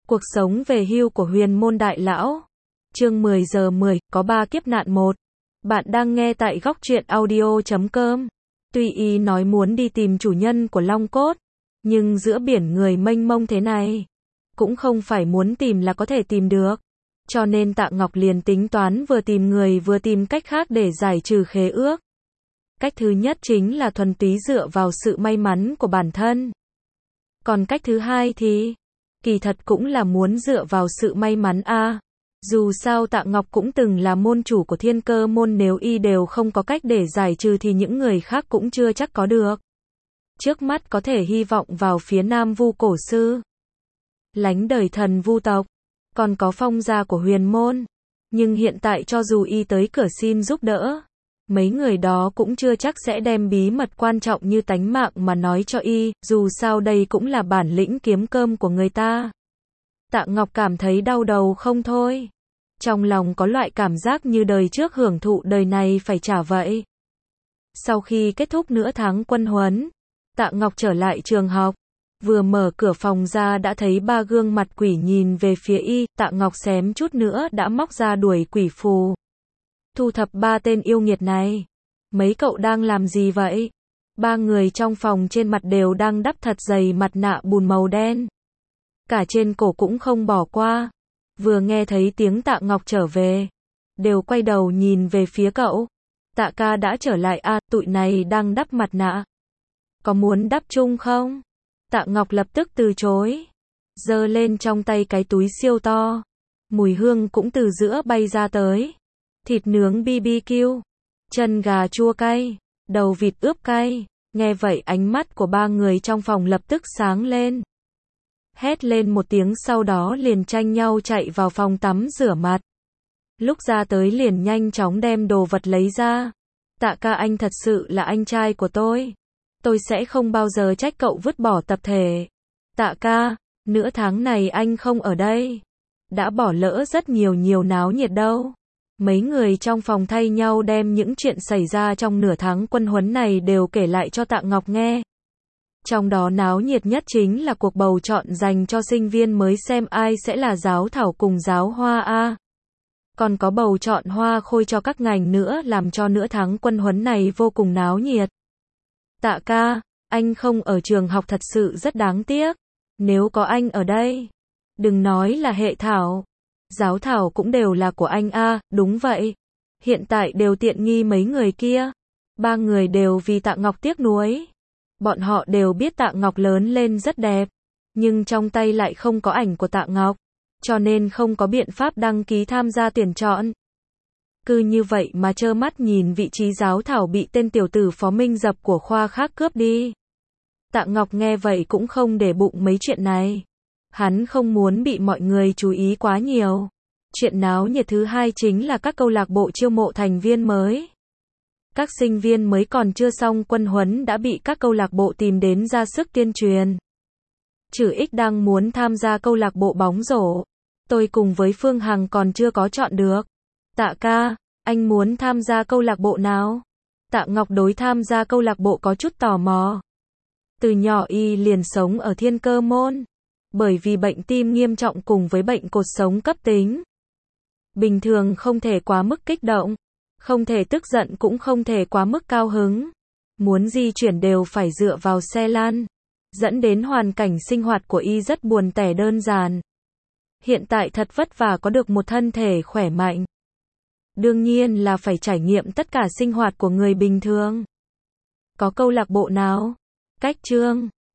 Cuộc sống về hưu của huyền môn đại lão. Chương 10 giờ 10, có 3 kiếp nạn 1. Bạn đang nghe tại góc truyện audio.com. Tuy y nói muốn đi tìm chủ nhân của Long Cốt, nhưng giữa biển người mênh mông thế này, cũng không phải muốn tìm là có thể tìm được. Cho nên Tạ Ngọc liền tính toán vừa tìm người vừa tìm cách khác để giải trừ khế ước. Cách thứ nhất chính là thuần túy dựa vào sự may mắn của bản thân. Còn cách thứ hai thì, kỳ thật cũng là muốn dựa vào sự may mắn a. Dù sao Tạ Ngọc cũng từng là môn chủ của Thiên Cơ môn, nếu y đều không có cách để giải trừ thì những người khác cũng chưa chắc có được. Trước mắt có thể hy vọng vào phía Nam Vu cổ sư, lánh đời thần Vu tộc, còn có Phong gia của huyền môn. Nhưng hiện tại cho dù y tới cửa xin giúp đỡ, mấy người đó cũng chưa chắc sẽ đem bí mật quan trọng như tánh mạng mà nói cho y, dù sao đây cũng là bản lĩnh kiếm cơm của người ta. Tạ Ngọc cảm thấy đau đầu không thôi. Trong lòng có loại cảm giác như đời trước hưởng thụ đời này phải trả vậy. Sau khi kết thúc nửa tháng quân huấn, Tạ Ngọc trở lại trường học. Vừa mở cửa phòng ra đã thấy 3 gương mặt quỷ nhìn về phía y. Tạ Ngọc xém chút nữa đã móc ra đuổi quỷ phù. Thu thập 3 tên yêu nghiệt này. Mấy cậu đang làm gì vậy? 3 người trong phòng trên mặt đều đang đắp thật dày mặt nạ bùn màu đen. Cả trên cổ cũng không bỏ qua. Vừa nghe thấy tiếng Tạ Ngọc trở về, đều quay đầu nhìn về phía cậu. Tạ ca đã trở lại à, tụi này đang đắp mặt nạ. Có muốn đắp chung không? Tạ Ngọc lập tức từ chối. Giơ lên trong tay cái túi siêu to. Mùi hương cũng từ giữa bay ra tới. Thịt nướng BBQ, chân gà chua cay, đầu vịt ướp cay. Nghe vậy ánh mắt của 3 người trong phòng lập tức sáng lên. Hét lên một tiếng, sau đó liền tranh nhau chạy vào phòng tắm rửa mặt. Lúc ra tới liền nhanh chóng đem đồ vật lấy ra. Tạ ca, anh thật sự là anh trai của tôi. Tôi sẽ không bao giờ trách cậu vứt bỏ tập thể. Tạ ca, nửa tháng này anh không ở đây, đã bỏ lỡ rất nhiều náo nhiệt đâu. Mấy người trong phòng thay nhau đem những chuyện xảy ra trong nửa tháng quân huấn này đều kể lại cho Tạ Ngọc nghe. Trong đó náo nhiệt nhất chính là cuộc bầu chọn dành cho sinh viên mới xem ai sẽ là giáo thảo cùng giáo hoa a. Còn có bầu chọn hoa khôi cho các ngành nữa, làm cho nửa tháng quân huấn này vô cùng náo nhiệt. Tạ ca, anh không ở trường học thật sự rất đáng tiếc. Nếu có anh ở đây, đừng nói là hệ thảo, giáo thảo cũng đều là của anh a. Đúng vậy, hiện tại đều tiện nghi mấy người kia. 3 người đều vì Tạ Ngọc tiếc nuối. Bọn họ đều biết Tạ Ngọc lớn lên rất đẹp, nhưng trong tay lại không có ảnh của Tạ Ngọc, cho nên không có biện pháp đăng ký tham gia tuyển chọn. Cứ như vậy mà trơ mắt nhìn vị trí giáo thảo bị tên tiểu tử Phó Minh Dập của khoa khác cướp đi. Tạ Ngọc nghe vậy cũng không để bụng mấy chuyện này. Hắn không muốn bị mọi người chú ý quá nhiều. Chuyện náo nhiệt thứ hai chính là các câu lạc bộ chiêu mộ thành viên mới. Các sinh viên mới còn chưa xong quân huấn đã bị các câu lạc bộ tìm đến ra sức tuyên truyền. Trừ Ích đang muốn tham gia câu lạc bộ bóng rổ. Tôi cùng với Phương Hằng còn chưa có chọn được. Tạ ca, anh muốn tham gia câu lạc bộ nào? Tạ Ngọc đối tham gia câu lạc bộ có chút tò mò. Từ nhỏ y liền sống ở Thiên Cơ môn. Bởi vì bệnh tim nghiêm trọng cùng với bệnh cột sống cấp tính, bình thường không thể quá mức kích động, không thể tức giận, cũng không thể quá mức cao hứng. Muốn di chuyển đều phải dựa vào xe lăn, dẫn đến hoàn cảnh sinh hoạt của y rất buồn tẻ đơn giản. Hiện tại thật vất vả có được một thân thể khỏe mạnh. Đương nhiên là phải trải nghiệm tất cả sinh hoạt của người bình thường. Có câu lạc bộ nào? Cách chương